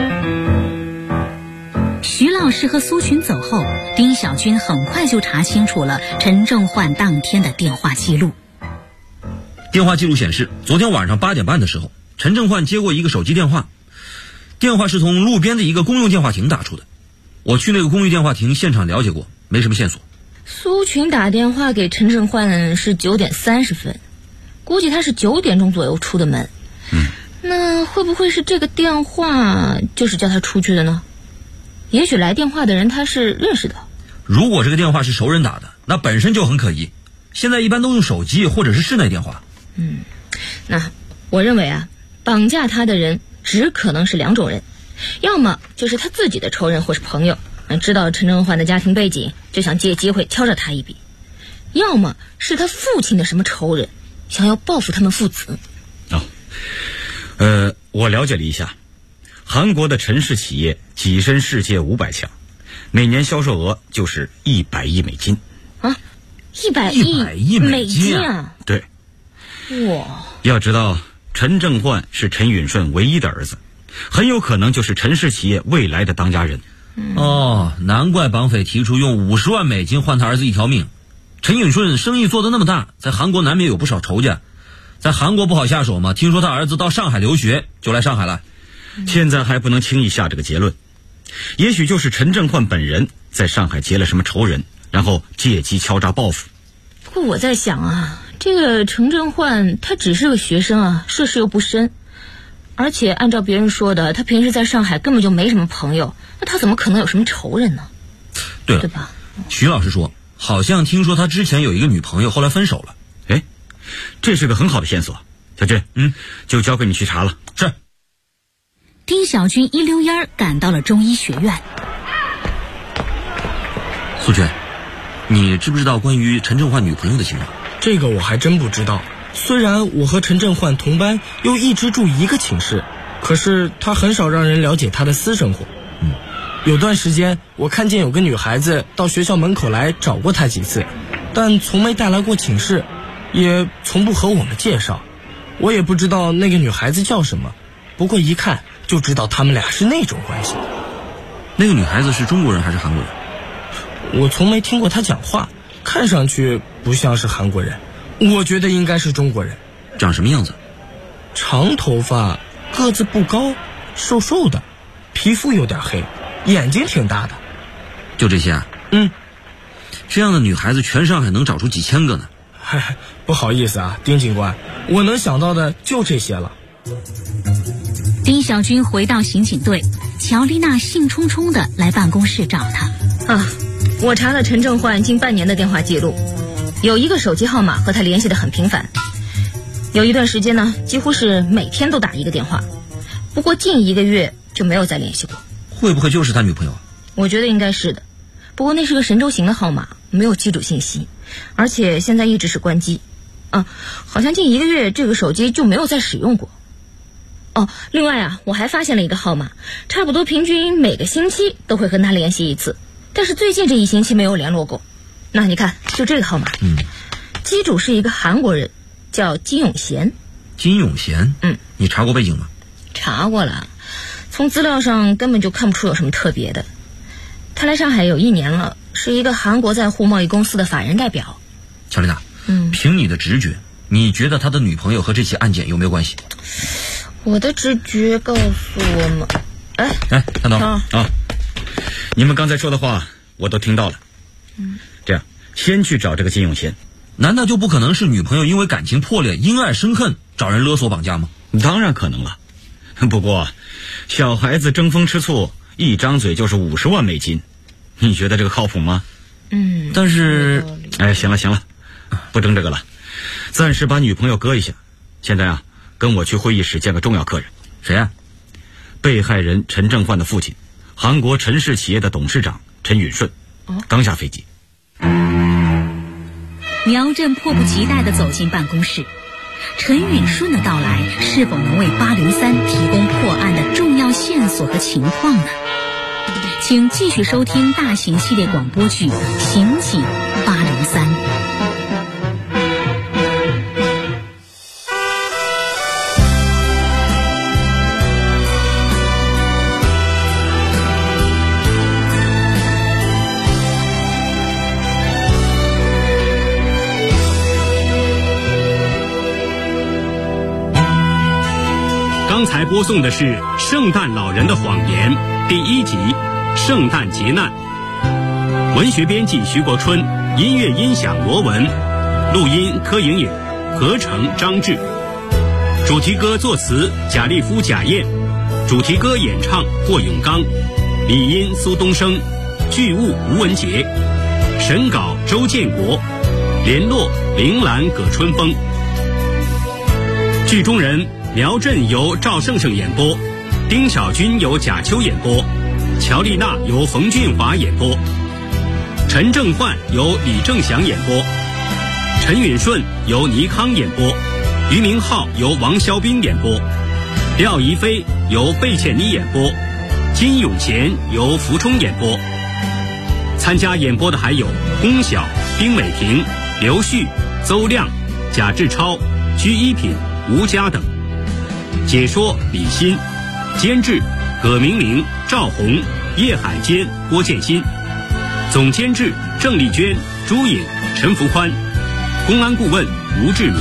徐老师和苏群走后，丁小军很快就查清楚了陈正焕当天的电话记录。 电话记录显示，昨天晚上8点半的时候，陈正焕接过一个手机电话，电话是从路边的一个公用电话亭打出的。我去那个公寓电话亭现场了解过，没什么线索。 苏群打电话给陈正焕是9点30分，估计他是9点钟左右出的门。那会不会是这个电话就是叫他出去的呢？也许来电话的人他是认识的。 如果这个电话是熟人打的，那本身就很可疑。现在一般都用手机或者是室内电话。 那我认为绑架他的人只可能是2种人，要么就是他自己的仇人或是朋友，知道陈正焕的家庭背景，就想借机会敲诈他一笔；要么是他父亲的什么仇人，想要报复他们父子。 我了解了一下，韩国的陈氏企业跻身世界500强，每年销售额就是100亿美金。 100亿美金啊！ 对。 哇！ 要知道，陈正焕是陈允顺唯一的儿子，很有可能就是陈氏企业未来的当家人。 难怪绑匪提出用50万美金换他儿子一条命。陈允顺生意做得那么大，在韩国难免有不少仇家，在韩国不好下手嘛。听说他儿子到上海留学，就来上海了。 现在还不能轻易下这个结论，也许就是陈正焕本人在上海结了什么仇人，然后借机敲诈报复。 不过我在想这个陈正焕他只是个学生涉世又不深，而且按照别人说的，他平时在上海根本就没什么朋友，那他怎么可能有什么仇人呢？ 对了， 对吧？ 徐老师说，好像听说他之前有一个女朋友，后来分手了。 这是个很好的线索。小军，就交给你去查了。 是。 丁小军一溜烟赶到了中医学院。 苏娟，你知不知道关于陈振焕女朋友的情况？ 这个我还真不知道。虽然我和陈振焕同班，又一直住一个寝室，可是他很少让人了解他的私生活。有段时间我看见有个女孩子到学校门口来找过他几次，但从没带来过寝室，也从不和我们介绍。我也不知道那个女孩子叫什么，不过一看就知道他们俩是那种关系。 那个女孩子是中国人还是韩国人？ 我从没听过她讲话，看上去不像是韩国人，我觉得应该是中国人。 长什么样子？ 长头发，个子不高，瘦瘦的，皮肤有点黑，眼睛挺大的。 就这些啊？这样的女孩子全上海能找出几千个呢。 不好意思啊，丁警官，我能想到的就这些了。 丁小军回到刑警队，乔丽娜兴冲冲地来办公室找他。 我查了陈振焕近半年的电话记录，有一个手机号码和他联系得很频繁，有一段时间呢，几乎是每天都打一个电话，不过近1个月就没有再联系过。 会不会就是他女朋友？ 我觉得应该是的，不过那是个神州行的号码，没有机主信息，而且现在一直是关机。好像近1个月这个手机就没有再使用过。另外啊，我还发现了一个号码，差不多平均每个星期都会和他联系一次，但是最近这1星期没有联络过。那你看，就这个号码，机主是一个韩国人，叫金永贤。 金永贤？你查过背景吗？ 查过了，从资料上根本就看不出有什么特别的。他来上海有1年了，是一个韩国在沪贸易公司的法人代表。 乔丽娜，凭你的直觉，你觉得他的女朋友和这起案件有没有关系？ 我的直觉告诉我们， 看到你们刚才说的话我都听到了。这样，先去找这个金永贤。 难道就不可能是女朋友因为感情破裂，因爱生恨，找人勒索绑架吗？ 当然可能了。不过小孩子争风吃醋，一张嘴就是50万美金，你觉得这个靠谱吗？ 但是行了，不争这个了，暂时把女朋友搁一下。现在啊，跟我去会议室见个重要客人。 谁啊？ 被害人陈振焕的父亲，韩国陈氏企业的董事长陈允顺，刚下飞机。 苗振迫不及待地走进办公室。陈允顺的到来是否能为803提供破案的重要线索和情况呢？请继续收听大型系列广播剧《刑警803》。 刚才播送的是《圣诞老人的谎言》第1集《圣诞劫难》，文学编辑徐国春，音乐音响罗文，录音柯莹莹，合成张志，主题歌作词贾立夫、贾燕，主题歌演唱霍永刚，理音苏东升，剧务吴文杰，审稿周建国，联络铃兰葛春风。剧中人苗振由赵胜胜演播，丁小军由贾秋演播，乔丽娜由冯俊华演播，陈正焕由李正祥演播，陈允顺由倪康演播，俞明浩由王肖斌演播，廖怡飞由贝倩妮演播，金永贤由福冲演播。参加演播的还有龚晓、丁美萍、刘旭、邹亮、贾志超、居一品、吴佳等。解说李欣，监制葛明玲、赵红、叶海坚、郭建新，总监制郑丽娟、朱颖、陈福宽，公安顾问吴志明。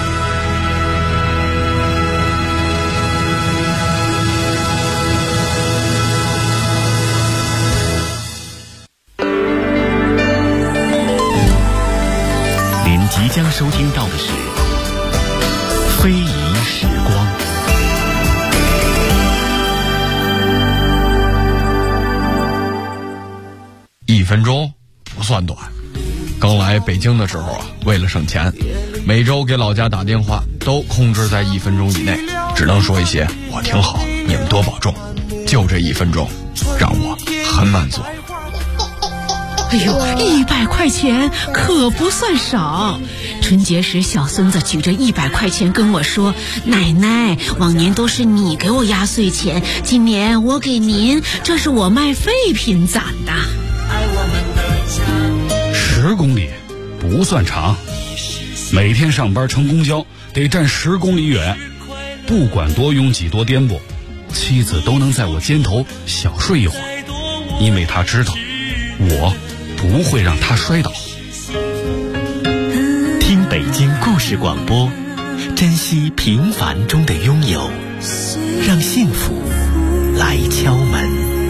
您即将收听到的是《非遗时光》。 1分钟不算短。刚来北京的时候啊，为了省钱， 每周给老家打电话都控制在1分钟以内，只能说一些我挺好，你们多保重，就这1分钟让我很满足。 哎呦，100块钱可不算少。春节时，小孙子举着100块钱跟我说：“奶奶，往年都是你给我压岁钱，今年我给您，这是我卖废品攒的。 ”10公里不算长，每天上班乘公交得站10公里远，不管多拥挤多颠簸，妻子都能在我肩头小睡一会儿，因为她知道我不会让他摔倒。 听北京故事广播，珍惜平凡中的拥有，让幸福来敲门。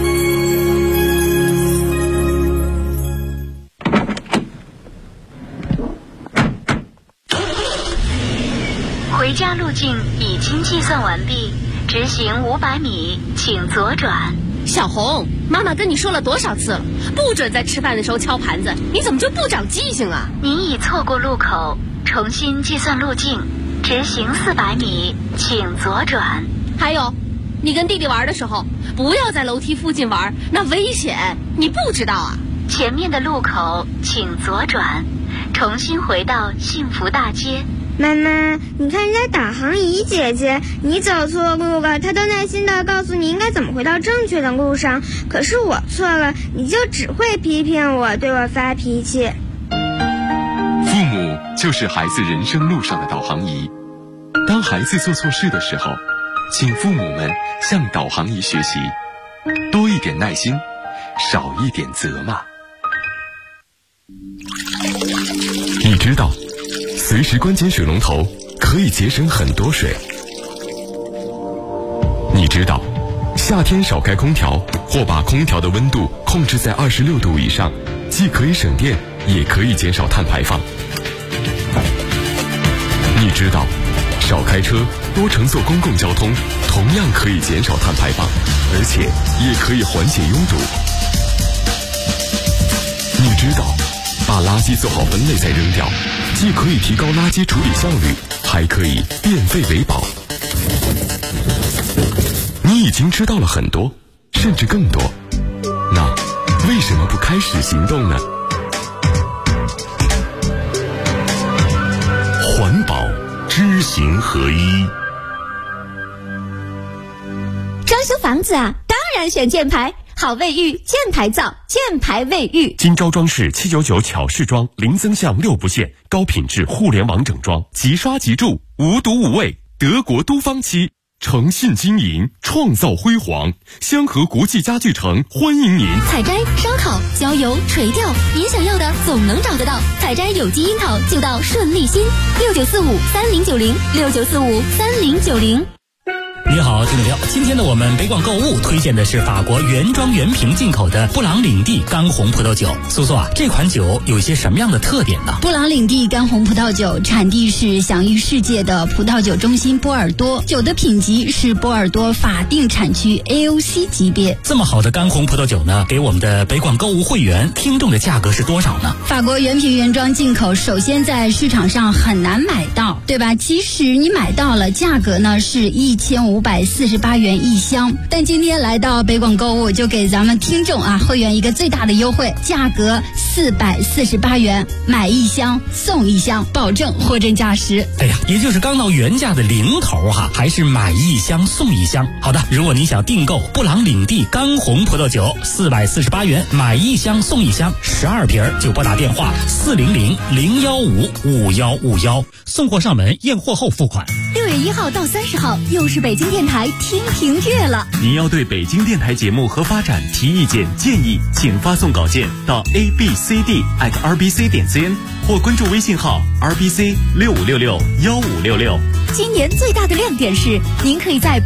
回家路径已经计算完毕，直行500米，请左转。 小红，妈妈跟你说了多少次了，不准在吃饭的时候敲盘子，你怎么就不长记性啊？ 您已错过路口，重新计算路径，直行400米，请左转。 还有，你跟弟弟玩的时候，不要在楼梯附近玩，那危险，你不知道啊？ 前面的路口请左转，重新回到幸福大街。 妈妈，你看人家导航仪姐姐，你走错路了，她都耐心地告诉你应该怎么回到正确的路上。可是我错了，你就只会批评我，对我发脾气。 父母就是孩子人生路上的导航仪。当孩子做错事的时候，请父母们向导航仪学习，多一点耐心，少一点责骂。你知道随时关紧水龙头可以节省很多水。你知道夏天少开空调或把空调的温度控制在26度以上，既可以省电也可以减少碳排放。你知道少开车多乘坐公共交通同样可以减少碳排放，而且也可以缓解拥堵。你知道把垃圾做好分类再扔掉，既可以提高垃圾处理效率，还可以变废为宝。你已经知道了很多，甚至更多，那为什么不开始行动呢？环保知行合一。 装修房子啊，当然选箭牌。好卫浴，箭牌造，箭牌卫浴。 今朝装饰799巧饰装，零增项6不限，高品质互联网整装，即刷即住，无毒无味，德国都方漆，诚信经营，创造辉煌。香河国际家具城欢迎您。 采摘、烧烤、浇油、垂钓，您想要的总能找得到。采摘有机樱桃就到顺利新，69453090，69453090。 你好，听众朋友，今天的我们北广购物推荐的是法国原装原瓶进口的布朗领地干红葡萄酒。苏苏啊，这款酒有一些什么样的特点呢？ 布朗领地干红葡萄酒产地是享誉世界的葡萄酒中心波尔多，酒的品级是波尔多法定产区 AOC 级别。 这么好的干红葡萄酒呢，给我们的北广购物会员听众的价格是多少呢？ 法国原瓶原装进口，首先在市场上很难买到，对吧？即使你买到了，价格呢是1548元一箱。但今天来到北广购物，就给咱们听众啊会员一个最大的优惠，价格448元，买一箱送一箱，保证货真价实。 哎呀，也就是刚到原价的零头哈，还是买一箱送一箱。好的，如果你想订购布朗领地干红葡萄酒，448元，买一箱送一箱，12瓶就拨打电话400-015-5151，送货上门，验货后付款。 6月1号到30号，又是北京电台听评月了。 您要对北京电台节目和发展提意见建议，请发送稿件到 abcd@rbc.cn 或关注微信号 rbc65661566。 今年最大的亮点是，您可以在